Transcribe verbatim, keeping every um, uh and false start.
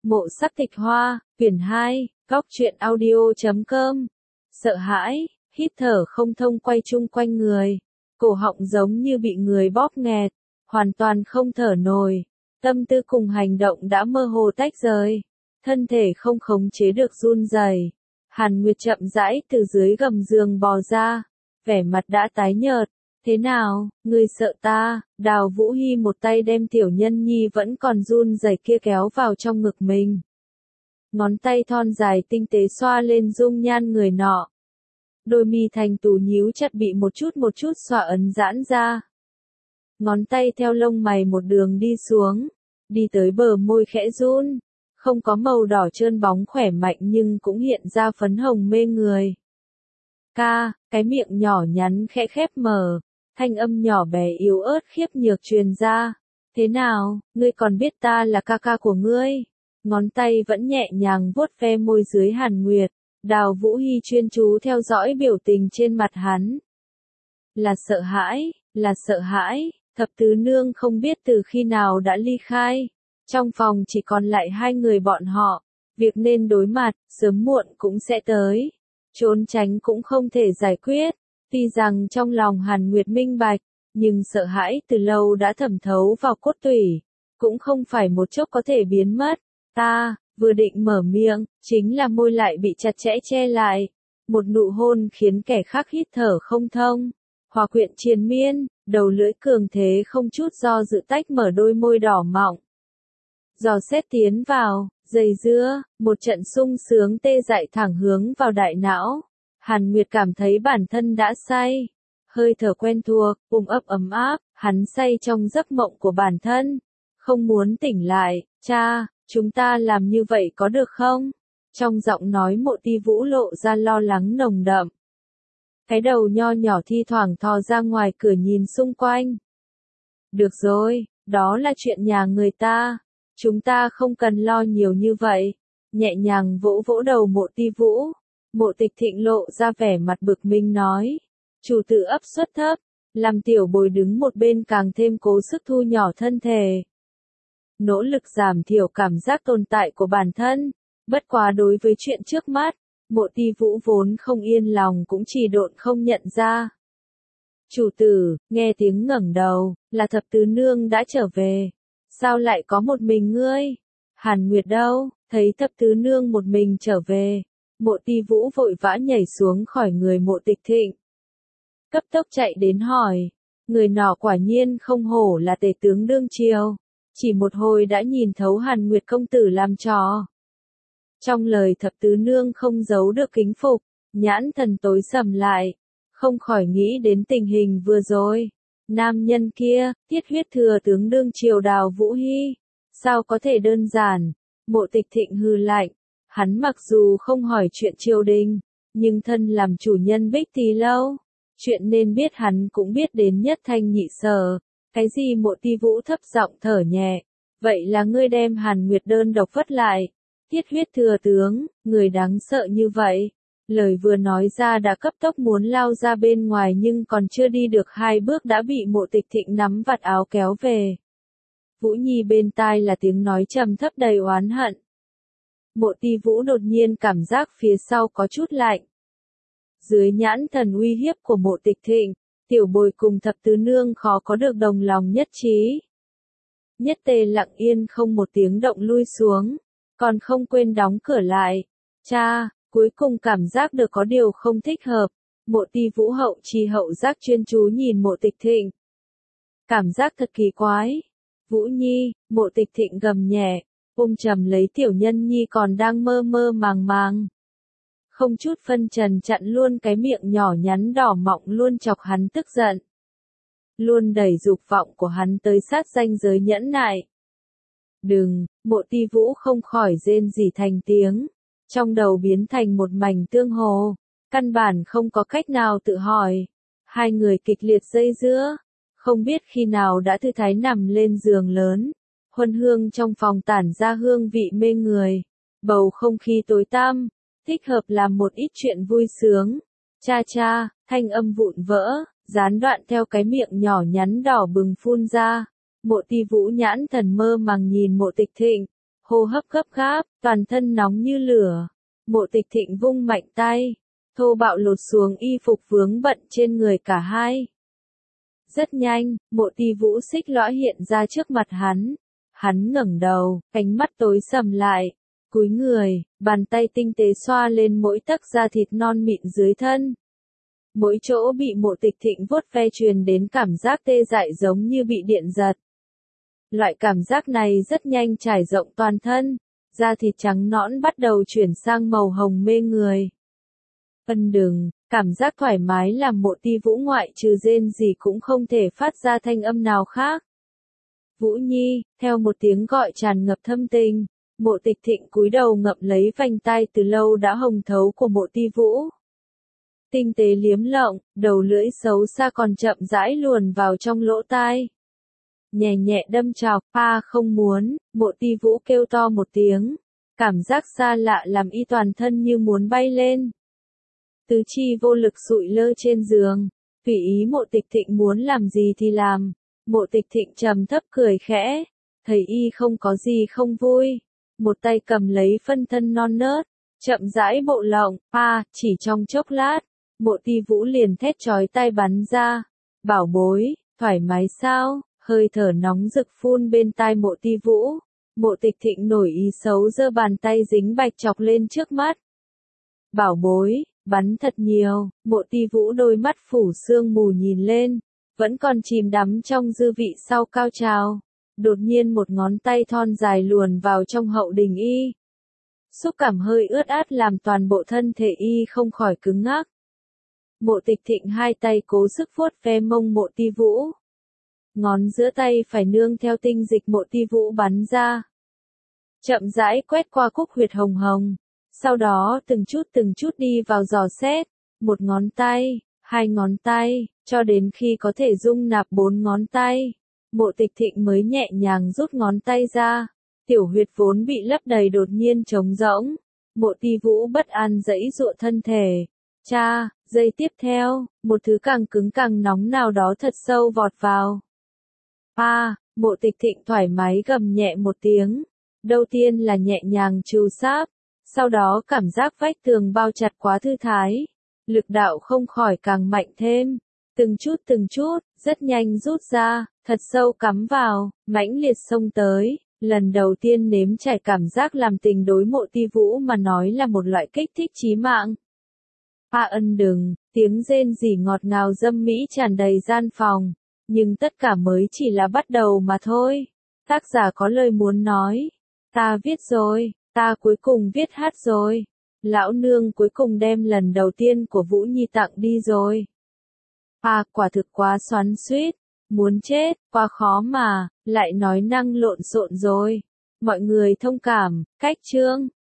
Mộ Sắc Tịch Hoa, quyển hai, góc truyện audio chấm com. Sợ hãi, hít thở không thông quay chung quanh người. Cổ họng giống như bị người bóp nghẹt, hoàn toàn không thở nổi. Tâm tư cùng hành động đã mơ hồ tách rời. Thân thể không khống chế được run rẩy. Hàn Nguyệt chậm rãi từ dưới gầm giường bò ra, vẻ mặt đã tái nhợt. Thế nào, ngươi sợ ta? Đào Vũ Hi một tay đem tiểu nhân nhi vẫn còn run rẩy kia kéo vào trong ngực mình. Ngón tay thon dài tinh tế xoa lên dung nhan người nọ. Đôi mi thành tú nhíu chặt bị một chút một chút xoa ấn giãn ra. Ngón tay theo lông mày một đường đi xuống, đi tới bờ môi khẽ run. Không có màu đỏ trơn bóng khỏe mạnh nhưng cũng hiện ra phấn hồng mê người. Ca, cái miệng nhỏ nhắn khẽ khép mở, thanh âm nhỏ bé yếu ớt khiếp nhược truyền ra. Thế nào, ngươi còn biết ta là ca ca của ngươi? Ngón tay vẫn nhẹ nhàng vuốt ve môi dưới Hàn Nguyệt, Đào Vũ Hi chuyên chú theo dõi biểu tình trên mặt hắn. Là sợ hãi, là sợ hãi, thập tứ nương không biết từ khi nào đã ly khai. Trong phòng chỉ còn lại hai người bọn họ, việc nên đối mặt, sớm muộn cũng sẽ tới. Trốn tránh cũng không thể giải quyết. Tuy rằng trong lòng Hàn Nguyệt minh bạch, nhưng sợ hãi từ lâu đã thẩm thấu vào cốt tủy, cũng không phải một chốc có thể biến mất. Ta, vừa định mở miệng, chính là môi lại bị chặt chẽ che lại. Một nụ hôn khiến kẻ khác hít thở không thông. Hòa quyện triền miên, đầu lưỡi cường thế không chút do dự tách mở đôi môi đỏ mọng. Dò xét tiến vào, dây dưa, một trận sung sướng tê dại thẳng hướng vào đại não. Hàn Nguyệt cảm thấy bản thân đã say. Hơi thở quen thuộc, ôm ấp ấm áp, hắn say trong giấc mộng của bản thân. Không muốn tỉnh lại, cha, chúng ta làm như vậy có được không? Trong giọng nói Mộ Ti Vũ lộ ra lo lắng nồng đậm. Cái đầu nho nhỏ thi thoảng thò ra ngoài cửa nhìn xung quanh. Được rồi, đó là chuyện nhà người ta. Chúng ta không cần lo nhiều như vậy. Nhẹ nhàng vỗ vỗ đầu Mộ Ti Vũ. Mộ Tịch Thịnh lộ ra vẻ mặt bực mình nói. Chủ tử ấp suất thấp, làm tiểu bồi đứng một bên càng thêm cố sức thu nhỏ thân thể. Nỗ lực giảm thiểu cảm giác tồn tại của bản thân. Bất quá đối với chuyện trước mắt, Mộ Ti Vũ vốn không yên lòng cũng chỉ độn không nhận ra. Chủ tử, nghe tiếng ngẩng đầu, là thập tứ nương đã trở về. Sao lại có một mình ngươi? Hàn Nguyệt đâu? Thấy thập tứ nương một mình trở về. Mộ Ti Vũ vội vã nhảy xuống khỏi người Mộ Tịch Thịnh. Cấp tốc chạy đến hỏi. Người nọ quả nhiên không hổ là tể tướng đương triều. Chỉ một hồi đã nhìn thấu Hàn Nguyệt công tử làm trò. Trong lời thập tứ nương không giấu được kính phục, nhãn thần tối sầm lại. Không khỏi nghĩ đến tình hình vừa rồi. Nam nhân kia, tiết huyết thừa tướng đương triều Đào Vũ Hi. Sao có thể đơn giản? Mộ Tịch Thịnh hừ lạnh. Hắn mặc dù không hỏi chuyện triều đình, nhưng thân làm chủ nhân Bích Tỳ Lâu. Chuyện nên biết hắn cũng biết đến nhất thanh nhị sở. Cái gì? Mộ Ti Vũ thấp giọng thở nhẹ. Vậy là ngươi đem Hàn Nguyệt đơn độc vất lại. Tiết huyết thừa tướng, người đáng sợ như vậy. Lời vừa nói ra đã cấp tốc muốn lao ra bên ngoài nhưng còn chưa đi được hai bước đã bị Mộ Tịch Thịnh nắm vạt áo kéo về. Vũ Nhi bên tai là tiếng nói trầm thấp đầy oán hận. Mộ Ti Vũ đột nhiên cảm giác phía sau có chút lạnh. Dưới nhãn thần uy hiếp của Mộ Tịch Thịnh, tiểu bồi cùng thập tứ nương khó có được đồng lòng nhất trí. Nhất Tề lặng yên không một tiếng động lui xuống, còn không quên đóng cửa lại. Cha, cuối cùng cảm giác được có điều không thích hợp. Mộ Ti Vũ hậu trì hậu giác chuyên chú nhìn Mộ Tịch Thịnh. Cảm giác thật kỳ quái. Vũ Nhi, Mộ Tịch Thịnh gầm nhẹ, ôm chầm lấy tiểu nhân nhi còn đang mơ mơ màng màng. Không chút phân trần chặn luôn cái miệng nhỏ nhắn đỏ mọng luôn chọc hắn tức giận. Luôn đẩy dục vọng của hắn tới sát ranh giới nhẫn nại. Đừng, Mộ Ti Vũ không khỏi rên rỉ thành tiếng. Trong đầu biến thành một mảnh tương hồ. Căn bản không có cách nào tự hỏi. Hai người kịch liệt dây dưa. Không biết khi nào đã thư thái nằm lên giường lớn. Huân hương trong phòng tản ra hương vị mê người. Bầu không khí tối tăm. Thích hợp làm một ít chuyện vui sướng. Cha cha, thanh âm vụn vỡ, gián đoạn theo cái miệng nhỏ nhắn đỏ bừng phun ra. Mộ Ti Vũ nhãn thần mơ màng nhìn Mộ Tịch Thịnh. hô hấp gấp gáp, toàn thân nóng như lửa. Mộ Tịch Thịnh vung mạnh tay, thô bạo lột xuống y phục vướng bận trên người cả hai. Rất nhanh, Mộ Ti Vũ xích lõa hiện ra trước mặt hắn. Hắn ngẩng đầu, ánh mắt tối sầm lại, cúi người, bàn tay tinh tế xoa lên mỗi tấc da thịt non mịn dưới thân. Mỗi chỗ bị Mộ Tịch Thịnh vuốt ve truyền đến cảm giác tê dại giống như bị điện giật. Loại cảm giác này rất nhanh trải rộng toàn thân, da thịt trắng nõn bắt đầu chuyển sang màu hồng mê người. Ân đừng, cảm giác thoải mái làm Mộ Ti Vũ ngoại trừ rên gì cũng không thể phát ra thanh âm nào khác. Vũ Nhi, theo một tiếng gọi tràn ngập thâm tình, Mộ Tịch Thịnh cúi đầu ngậm lấy vành tai từ lâu đã hồng thấu của Mộ Ti Vũ. Tinh tế liếm lộng, đầu lưỡi xấu xa còn chậm rãi luồn vào trong lỗ tai. Nhẹ nhẹ đâm chọc, pa không muốn, Mộ Ti Vũ kêu to một tiếng. Cảm giác xa lạ làm y toàn thân như muốn bay lên. Tứ chi vô lực sụi lơ trên giường, tùy ý Mộ Tịch Thịnh muốn làm gì thì làm. Mộ Tịch Thịnh trầm thấp cười khẽ, thấy y không có gì không vui. Một tay cầm lấy phân thân non nớt, chậm rãi bộ lộng, pa, chỉ trong chốc lát. Mộ Ti Vũ liền thét chói tai bắn ra. Bảo bối, thoải mái sao? Hơi thở nóng rực phun bên tai Mộ Ti Vũ. Mộ Tịch Thịnh nổi ý xấu giơ bàn tay dính bạch chọc lên trước mắt. Bảo bối, bắn thật nhiều. Mộ Ti Vũ đôi mắt phủ sương mù nhìn lên, vẫn còn chìm đắm trong dư vị sau cao trào. Đột nhiên một ngón tay thon dài luồn vào trong hậu đình y. Xúc cảm hơi ướt át làm toàn bộ thân thể y không khỏi cứng ngắc. Mộ Tịch Thịnh hai tay cố sức vuốt ve mông Mộ Ti Vũ. Ngón giữa tay phải nương theo tinh dịch Mộ Ti Vũ bắn ra. Chậm rãi quét qua cúc huyệt hồng hồng. Sau đó từng chút từng chút đi vào dò xét. Một ngón tay, hai ngón tay, cho đến khi có thể dung nạp bốn ngón tay. Mộ Tịch Thịnh mới nhẹ nhàng rút ngón tay ra. Tiểu huyệt vốn bị lấp đầy đột nhiên trống rỗng. Mộ Ti Vũ bất an giãy giụa thân thể. Cha, giây tiếp theo, một thứ càng cứng càng nóng nào đó thật sâu vọt vào. Pa, Mộ Tịch Thịnh thoải mái gầm nhẹ một tiếng. Đầu tiên là nhẹ nhàng trù sáp, sau đó cảm giác vách tường bao chặt quá thư thái. Lực đạo không khỏi càng mạnh thêm. Từng chút từng chút, rất nhanh rút ra, thật sâu cắm vào, mãnh liệt xông tới. Lần đầu tiên nếm trải cảm giác làm tình đối Mộ Ti Vũ mà nói là một loại kích thích chí mạng. Pa ân đừng, tiếng rên rỉ ngọt ngào dâm mỹ tràn đầy gian phòng. Nhưng tất cả mới chỉ là bắt đầu mà thôi. Tác giả có lời muốn nói. Ta viết rồi, ta cuối cùng viết hát rồi. Lão nương cuối cùng đem lần đầu tiên của Vũ Nhi tặng đi rồi. Pa quả thực quá xoắn xuýt. Muốn chết, quá khó mà, lại nói năng lộn xộn rồi. Mọi người thông cảm, cách chương.